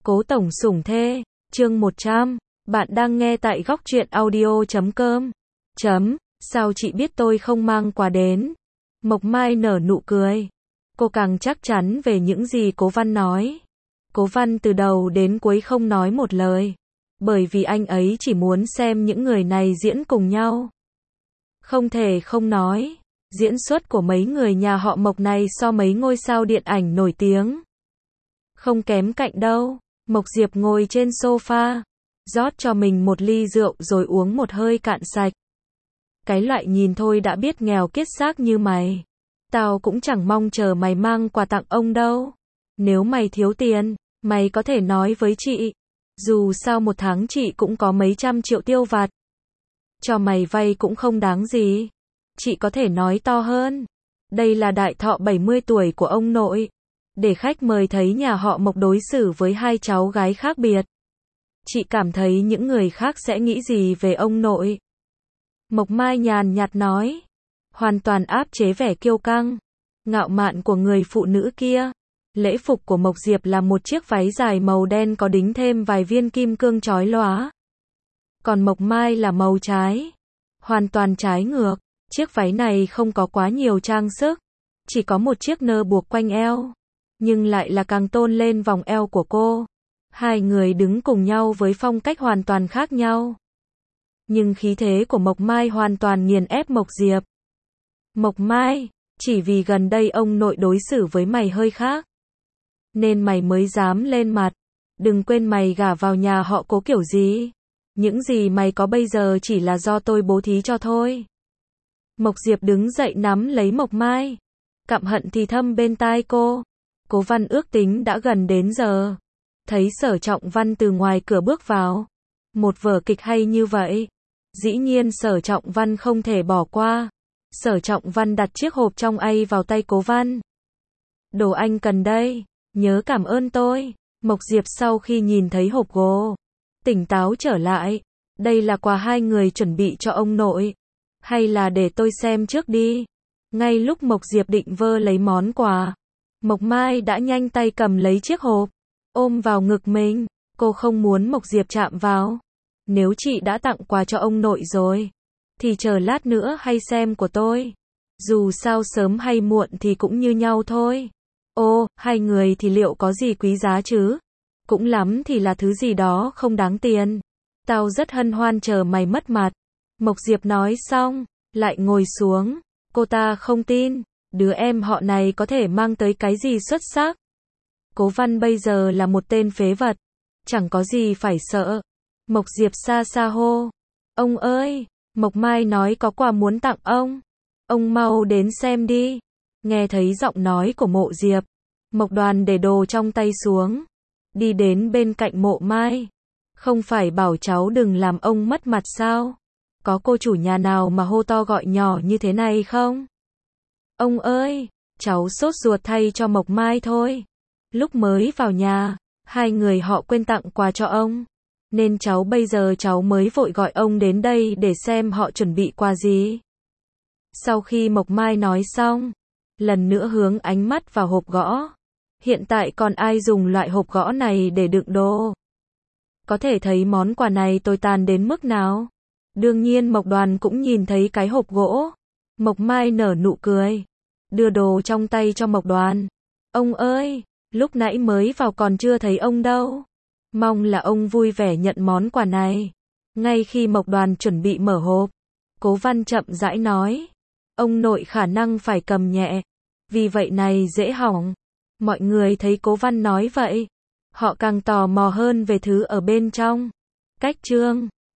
Cố tổng sủng thê, chương 100, bạn đang nghe tại góc truyện audio.com. Sao chị biết tôi không mang quà đến? Mộc Mai nở nụ cười. Cô càng chắc chắn về những gì Cố Văn nói. Cố Văn từ đầu đến cuối không nói một lời. Bởi vì anh ấy chỉ muốn xem những người này diễn cùng nhau. Không thể không nói, diễn xuất của mấy người nhà họ Mộc này so mấy ngôi sao điện ảnh nổi tiếng không kém cạnh đâu. Mộc Diệp ngồi trên sofa, rót cho mình một ly rượu rồi uống một hơi cạn sạch. Cái loại nhìn thôi đã biết nghèo kiết xác như mày. Tao cũng chẳng mong chờ mày mang quà tặng ông đâu. Nếu mày thiếu tiền, mày có thể nói với chị. Dù sao một tháng chị cũng có mấy trăm triệu tiêu vặt. Cho mày vay cũng không đáng gì. Chị có thể nói to hơn. Đây là đại thọ 70 tuổi của ông nội. Để khách mời thấy nhà họ Mộc đối xử với hai cháu gái khác biệt. Chị cảm thấy những người khác sẽ nghĩ gì về ông nội? Mộc Mai nhàn nhạt nói. Hoàn toàn áp chế vẻ kiêu căng, ngạo mạn của người phụ nữ kia. Lễ phục của Mộc Diệp là một chiếc váy dài màu đen có đính thêm vài viên kim cương chói lóa. Còn Mộc Mai là màu trái. Hoàn toàn trái ngược. Chiếc váy này không có quá nhiều trang sức. Chỉ có một chiếc nơ buộc quanh eo. Nhưng lại là càng tôn lên vòng eo của cô. Hai người đứng cùng nhau với phong cách hoàn toàn khác nhau. Nhưng khí thế của Mộc Mai hoàn toàn nghiền ép Mộc Diệp. Mộc Mai, chỉ vì gần đây ông nội đối xử với mày hơi khác. Nên mày mới dám lên mặt. Đừng quên mày gả vào nhà họ Cố kiểu gì. Những gì mày có bây giờ chỉ là do tôi bố thí cho thôi. Mộc Diệp đứng dậy nắm lấy Mộc Mai. Căm hận thì thầm bên tai cô. Cố Văn ước tính đã gần đến giờ. Thấy Sở Trọng Văn từ ngoài cửa bước vào. Một vở kịch hay như vậy. Dĩ nhiên Sở Trọng Văn không thể bỏ qua. Sở Trọng Văn đặt chiếc hộp trong A vào tay Cố Văn. Đồ anh cần đây. Nhớ cảm ơn tôi. Mộc Diệp sau khi nhìn thấy hộp gỗ, tỉnh táo trở lại. Đây là quà hai người chuẩn bị cho ông nội. Hay là để tôi xem trước đi. Ngay lúc Mộc Diệp định vơ lấy món quà, Mộc Mai đã nhanh tay cầm lấy chiếc hộp, ôm vào ngực mình. Cô không muốn Mộc Diệp chạm vào. Nếu chị đã tặng quà cho ông nội rồi, thì chờ lát nữa hay xem của tôi. Dù sao sớm hay muộn thì cũng như nhau thôi. Ô, hai người thì liệu có gì quý giá chứ? Cũng lắm thì là thứ gì đó không đáng tiền. Tao rất hân hoan chờ mày mất mặt. Mộc Diệp nói xong, lại ngồi xuống. Cô ta không tin, đứa em họ này có thể mang tới cái gì xuất sắc. Cố Văn bây giờ là một tên phế vật. Chẳng có gì phải sợ. Mộc Diệp xa xa hô. Ông ơi, Mộc Mai nói có quà muốn tặng ông. Ông mau đến xem đi. Nghe thấy giọng nói của Mộ Diệp, Mộc Đoàn để đồ trong tay xuống. Đi đến bên cạnh Mộ Mai. Không phải bảo cháu đừng làm ông mất mặt sao? Có cô chủ nhà nào mà hô to gọi nhỏ như thế này không? Ông ơi, cháu sốt ruột thay cho Mộc Mai thôi. Lúc mới vào nhà, hai người họ quên tặng quà cho ông. Nên cháu bây giờ cháu mới vội gọi ông đến đây để xem họ chuẩn bị quà gì. Sau khi Mộc Mai nói xong, lần nữa hướng ánh mắt vào hộp gỗ. Hiện tại còn ai dùng loại hộp gỗ này để đựng đồ? Có thể thấy món quà này tồi tàn đến mức nào. Đương nhiên Mộc Đoàn cũng nhìn thấy cái hộp gỗ. Mộc Mai nở nụ cười, đưa đồ trong tay cho Mộc Đoàn. Ông ơi, lúc nãy mới vào còn chưa thấy ông đâu. Mong là ông vui vẻ nhận món quà này. Ngay khi Mộc Đoàn chuẩn bị mở hộp, Cố Văn chậm rãi nói. Ông nội khả năng phải cầm nhẹ. Vì vậy này dễ hỏng. Mọi người thấy Cố Văn nói vậy, họ càng tò mò hơn về thứ ở bên trong. Cách chương